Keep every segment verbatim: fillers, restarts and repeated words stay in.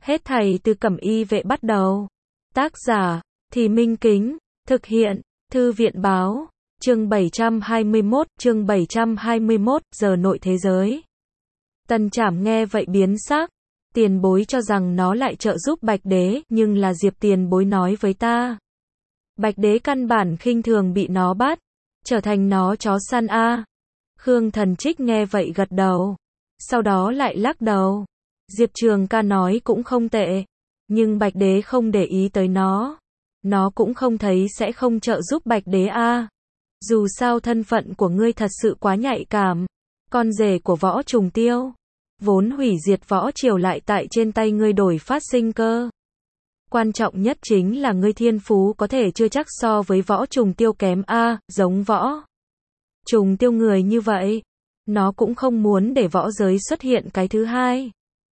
Hết thảy từ Cẩm Y Vệ bắt đầu. Tác giả, Thì Minh Kính, thực hiện, Thư viện báo, chương bảy trăm hai mươi mốt, chương bảy trăm hai mươi mốt, giờ nội thế giới. Tần Trảm nghe vậy biến sắc, tiền bối cho rằng nó lại trợ giúp Bạch Đế, nhưng là Diệp tiền bối nói với ta. Bạch Đế căn bản khinh thường bị nó bắt, trở thành nó chó săn a. Khương Thần Trích nghe vậy gật đầu, sau đó lại lắc đầu. Diệp Trường Ca nói cũng không tệ, nhưng Bạch Đế không để ý tới nó. Nó cũng không thấy sẽ không trợ giúp Bạch Đế a. Dù sao thân phận của ngươi thật sự quá nhạy cảm, con rể của Võ Trùng Tiêu, vốn hủy diệt võ triều lại tại trên tay ngươi đổi phát sinh cơ. Quan trọng nhất chính là ngươi thiên phú có thể chưa chắc so với Võ Trùng Tiêu kém a, giống Võ Trùng Tiêu người như vậy, nó cũng không muốn để võ giới xuất hiện cái thứ hai.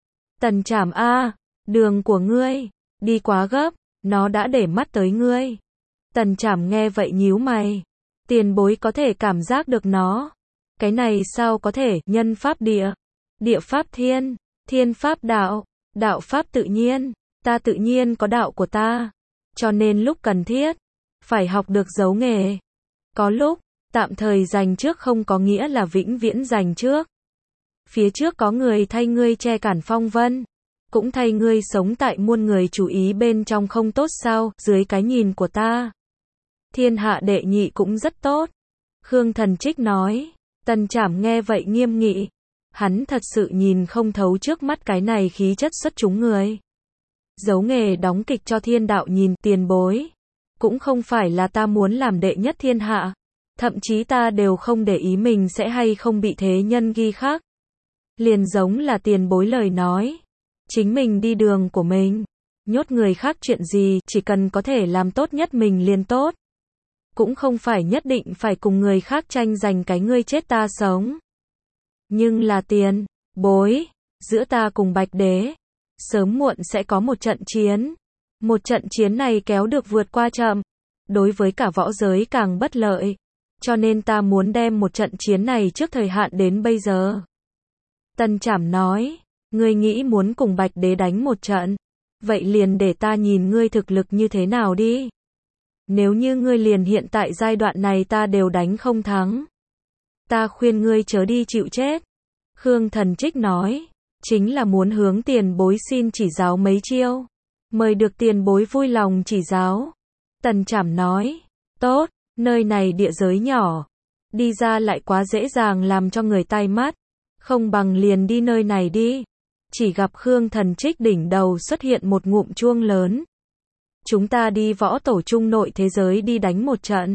Tần Trảm a, đường của ngươi đi quá gấp, nó đã để mắt tới ngươi. Tần Trảm nghe vậy nhíu mày, tiền bối có thể cảm giác được nó. Cái này sao có thể, nhân pháp địa, địa pháp thiên, thiên pháp đạo, đạo pháp tự nhiên, ta tự nhiên có đạo của ta. Cho nên lúc cần thiết, phải học được giấu nghề. Có lúc, tạm thời dành trước không có nghĩa là vĩnh viễn dành trước. Phía trước có người thay ngươi che cản phong vân, cũng thay ngươi sống tại muôn người chú ý bên trong không tốt sao, dưới cái nhìn của ta. Thiên hạ đệ nhị cũng rất tốt. Khương Thần Trích nói. Tần Trảm nghe vậy nghiêm nghị. Hắn thật sự nhìn không thấu trước mắt cái này khí chất xuất chúng người. Giấu nghề đóng kịch cho thiên đạo nhìn, tiền bối. Cũng không phải là ta muốn làm đệ nhất thiên hạ. Thậm chí ta đều không để ý mình sẽ hay không bị thế nhân ghi khắc. Liền giống là tiền bối lời nói. Chính mình đi đường của mình. Nhốt người khác chuyện gì, chỉ cần có thể làm tốt nhất mình liền tốt. Cũng không phải nhất định phải cùng người khác tranh giành cái ngươi chết ta sống. Nhưng là tiền bối, giữa ta cùng Bạch Đế, sớm muộn sẽ có một trận chiến. Một trận chiến này kéo được vượt qua chậm, đối với cả võ giới càng bất lợi. Cho nên ta muốn đem một trận chiến này trước thời hạn đến bây giờ. Tần Trảm nói, ngươi nghĩ muốn cùng Bạch Đế đánh một trận, vậy liền để ta nhìn ngươi thực lực như thế nào đi. Nếu như ngươi liền hiện tại giai đoạn này ta đều đánh không thắng, ta khuyên ngươi chớ đi chịu chết. Khương Thần Trích nói, chính là muốn hướng tiền bối xin chỉ giáo mấy chiêu, mời được tiền bối vui lòng chỉ giáo. Tần Trảm nói, tốt, nơi này địa giới nhỏ, đi ra lại quá dễ dàng làm cho người tai mắt, không bằng liền đi nơi này đi. Chỉ gặp Khương Thần Trích đỉnh đầu xuất hiện một ngụm chuông lớn. Chúng ta đi võ tổ trung nội thế giới đi đánh một trận.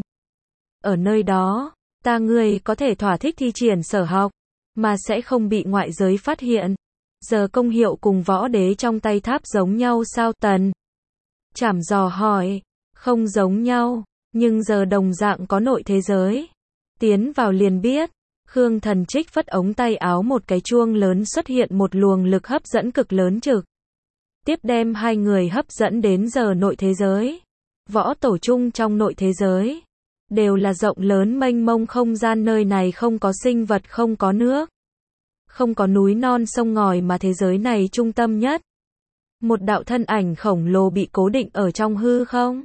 Ở nơi đó, ta ngươi có thể thỏa thích thi triển sở học, mà sẽ không bị ngoại giới phát hiện. Giờ công hiệu cùng võ đế trong tay tháp giống nhau sao? Tần Trảm dò hỏi, không giống nhau, nhưng giờ đồng dạng có nội thế giới. Tiến vào liền biết. Khương Thần Trích phất ống tay áo, một cái chuông lớn xuất hiện, một luồng lực hấp dẫn cực lớn trực tiếp đem hai người hấp dẫn đến giờ nội thế giới. Võ tổ chung trong nội thế giới đều là rộng lớn mênh mông không gian, nơi này không có sinh vật, không có nước, không có núi non sông ngòi, mà thế giới này trung tâm nhất, một đạo thân ảnh khổng lồ bị cố định ở trong hư không.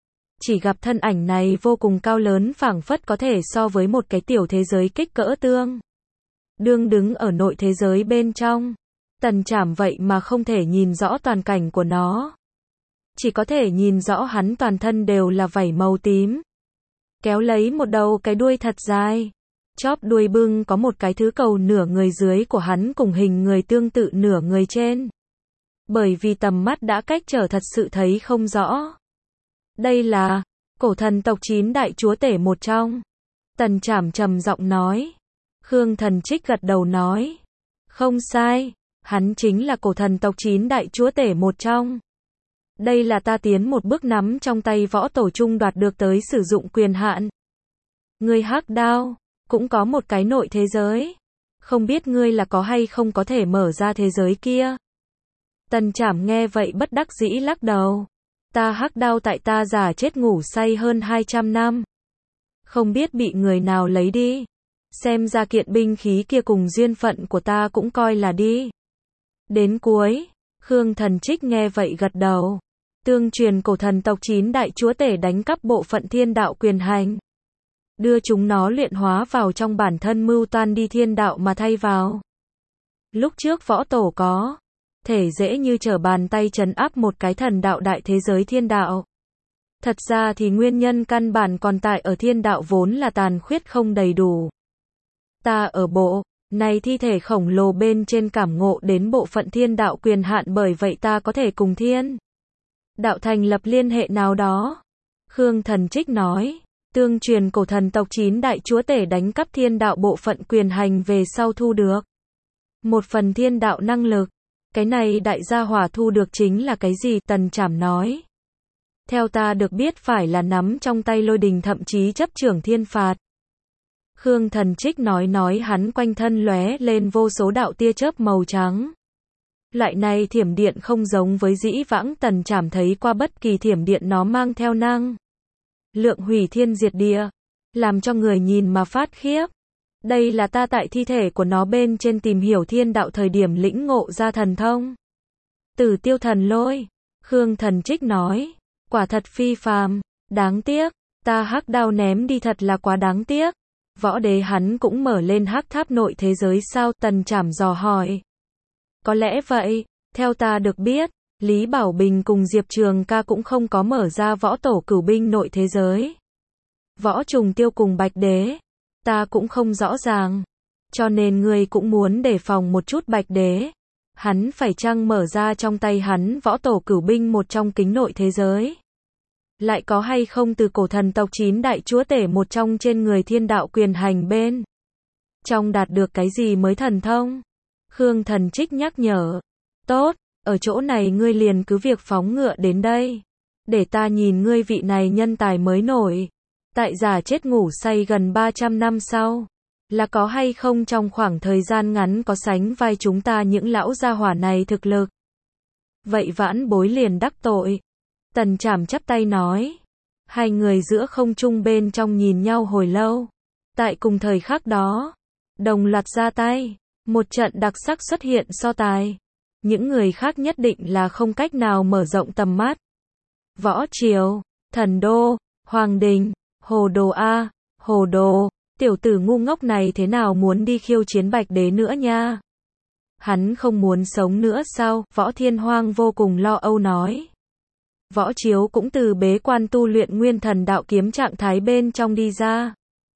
Chỉ gặp thân ảnh này vô cùng cao lớn, phảng phất có thể so với một cái tiểu thế giới kích cỡ tương đương đứng ở nội thế giới bên trong. Tần Trảm vậy mà không thể nhìn rõ toàn cảnh của nó, chỉ có thể nhìn rõ hắn toàn thân đều là vảy màu tím, kéo lấy một đầu cái đuôi thật dài, chóp đuôi bưng có một cái thứ cầu nửa người dưới của hắn cùng hình người tương tự nửa người trên. Bởi vì tầm mắt đã cách trở thật sự thấy không rõ. Đây là cổ thần tộc chín đại chúa tể một trong. Tần Trảm trầm giọng nói. Khương Thần Trích gật đầu nói, không sai, hắn chính là cổ thần tộc chín đại chúa tể một trong. Đây là ta tiến một bước nắm trong tay võ tổ chung đoạt được tới sử dụng quyền hạn. Ngươi hắc đao cũng có một cái nội thế giới, không biết ngươi là có hay không có thể mở ra thế giới kia. Tần Trảm nghe vậy bất đắc dĩ lắc đầu. Ta hắc đao tại ta già chết ngủ say hơn hai trăm năm, không biết bị người nào lấy đi. Xem ra kiện binh khí kia cùng duyên phận của ta cũng coi là đi đến cuối. Khương Thần Trích nghe vậy gật đầu. Tương truyền cổ thần tộc chín đại chúa tể đánh cắp bộ phận thiên đạo quyền hành, đưa chúng nó luyện hóa vào trong bản thân mưu toan đi thiên đạo mà thay vào. Lúc trước võ tổ có thể dễ như trở bàn tay trấn áp một cái thần đạo đại thế giới thiên đạo. Thật ra thì nguyên nhân căn bản còn tại ở thiên đạo vốn là tàn khuyết không đầy đủ. Ta ở bộ này thi thể khổng lồ bên trên cảm ngộ đến bộ phận thiên đạo quyền hạn, bởi vậy ta có thể cùng thiên đạo thành lập liên hệ nào đó. Khương Thần Trích nói, tương truyền cổ thần tộc chín đại chúa tể đánh cắp thiên đạo bộ phận quyền hành về sau thu được một phần thiên đạo năng lực. Cái này đại gia hỏa thu được chính là cái gì? Tần Trảm nói. Theo ta được biết phải là nắm trong tay lôi đình, thậm chí chấp trưởng thiên phạt. Khương Thần Trích nói nói hắn quanh thân lóe lên vô số đạo tia chớp màu trắng. Loại này thiểm điện không giống với dĩ vãng Tần Trảm thấy qua bất kỳ thiểm điện, nó mang theo năng lượng hủy thiên diệt địa, làm cho người nhìn mà phát khiếp. Đây là ta tại thi thể của nó bên trên tìm hiểu thiên đạo thời điểm lĩnh ngộ ra thần thông Tử Tiêu Thần Lôi. Khương Thần Trích nói, quả thật phi phàm, đáng tiếc, ta hắc đao ném đi thật là quá đáng tiếc. Võ đế hắn cũng mở lên hắc tháp nội thế giới sao? Tần Trảm dò hỏi. Có lẽ vậy, theo ta được biết, Lý Bảo Bình cùng Diệp Trường Ca cũng không có mở ra võ tổ cửu binh nội thế giới. Võ Trùng Tiêu cùng Bạch Đế, ta cũng không rõ ràng. Cho nên ngươi cũng muốn đề phòng một chút Bạch Đế. Hắn phải chăng mở ra trong tay hắn võ tổ cửu binh một trong kính nội thế giới? Lại có hay không từ cổ thần tộc chín đại chúa tể một trong trên người thiên đạo quyền hành bên trong đạt được cái gì mới thần thông? Khương Thần Trích nhắc nhở. Tốt, ở chỗ này ngươi liền cứ việc phóng ngựa đến đây. Để ta nhìn ngươi vị này nhân tài mới nổi. Tại giả chết ngủ say gần ba trăm năm sau. Là có hay không trong khoảng thời gian ngắn có sánh vai chúng ta những lão gia hỏa này thực lực. Vậy vãn bối liền đắc tội. Tần Trảm chắp tay nói. Hai người giữa không trung bên trong nhìn nhau hồi lâu. Tại cùng thời khắc đó, đồng loạt ra tay. Một trận đặc sắc xuất hiện so tài. Những người khác nhất định là không cách nào mở rộng tầm mắt. Võ Triều, Thần Đô, Hoàng Đình, Hồ Đồ A, Hồ Đồ, tiểu tử ngu ngốc này thế nào muốn đi khiêu chiến Bạch Đế nữa nha? Hắn không muốn sống nữa sao? Võ Thiên Hoang vô cùng lo âu nói. Võ Chiếu cũng từ bế quan tu luyện nguyên thần đạo kiếm trạng thái bên trong đi ra.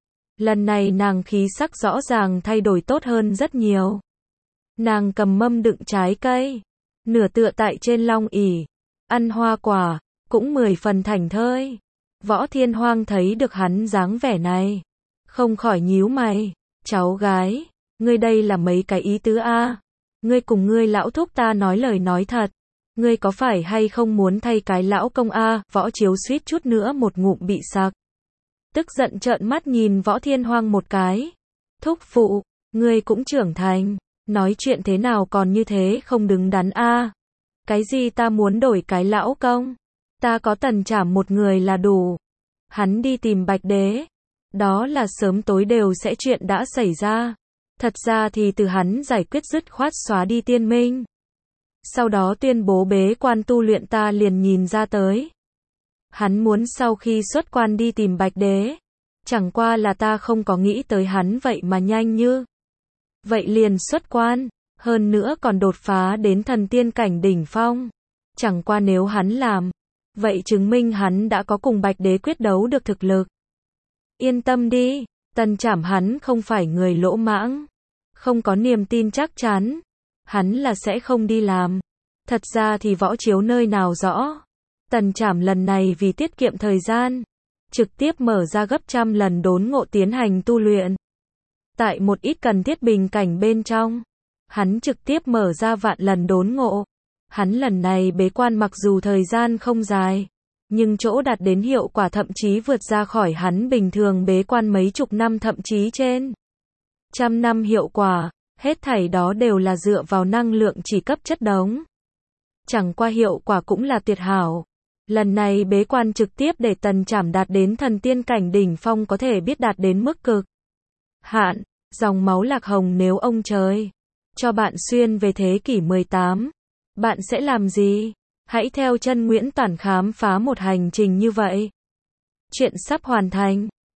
Lần này nàng khí sắc rõ ràng thay đổi tốt hơn rất nhiều. Nàng cầm mâm đựng trái cây, nửa tựa tại trên long ỷ, ăn hoa quả, cũng mười phần thảnh thơi. Võ Thiên Hoang thấy được hắn dáng vẻ này, không khỏi nhíu mày. Cháu gái, ngươi đây là mấy cái ý tứ a? Ngươi cùng ngươi lão thúc ta nói lời nói thật. Ngươi có phải hay không muốn thay cái lão công a? Võ Chiếu suýt chút nữa một ngụm bị sặc. Tức giận trợn mắt nhìn Võ Thiên Hoang một cái. Thúc phụ, ngươi cũng trưởng thành, nói chuyện thế nào còn như thế không đứng đắn a? Cái gì ta muốn đổi cái lão công? Ta có Tần Trảm một người là đủ. Hắn đi tìm Bạch Đế, đó là sớm tối đều sẽ chuyện đã xảy ra. Thật ra thì từ hắn giải quyết dứt khoát xóa đi tiên minh, sau đó tuyên bố bế quan tu luyện ta liền nhìn ra tới. Hắn muốn sau khi xuất quan đi tìm Bạch Đế. Chẳng qua là ta không có nghĩ tới hắn vậy mà nhanh như vậy liền xuất quan, hơn nữa còn đột phá đến thần tiên cảnh đỉnh phong. Chẳng qua nếu hắn làm, vậy chứng minh hắn đã có cùng Bạch Đế quyết đấu được thực lực. Yên tâm đi, Tần Trảm hắn không phải người lỗ mãng, không có niềm tin chắc chắn, hắn là sẽ không đi làm. Thật ra thì Võ Chiếu nơi nào rõ, Tần Trảm lần này vì tiết kiệm thời gian, trực tiếp mở ra gấp trăm lần đốn ngộ tiến hành tu luyện. Tại một ít cần thiết bình cảnh bên trong, hắn trực tiếp mở ra vạn lần đốn ngộ. Hắn lần này bế quan mặc dù thời gian không dài, nhưng chỗ đạt đến hiệu quả thậm chí vượt ra khỏi hắn bình thường bế quan mấy chục năm thậm chí trên trăm năm hiệu quả. Hết thảy đó đều là dựa vào năng lượng chỉ cấp chất đống. Chẳng qua hiệu quả cũng là tuyệt hảo. Lần này bế quan trực tiếp để Tần Trảm đạt đến thần tiên cảnh đỉnh phong có thể biết đạt đến mức cực hạn, dòng máu lạc hồng nếu ông trời cho bạn xuyên về thế kỷ mười tám, Bạn sẽ làm gì? Hãy theo chân Nguyễn Toản khám phá một hành trình như vậy. Chuyện sắp hoàn thành.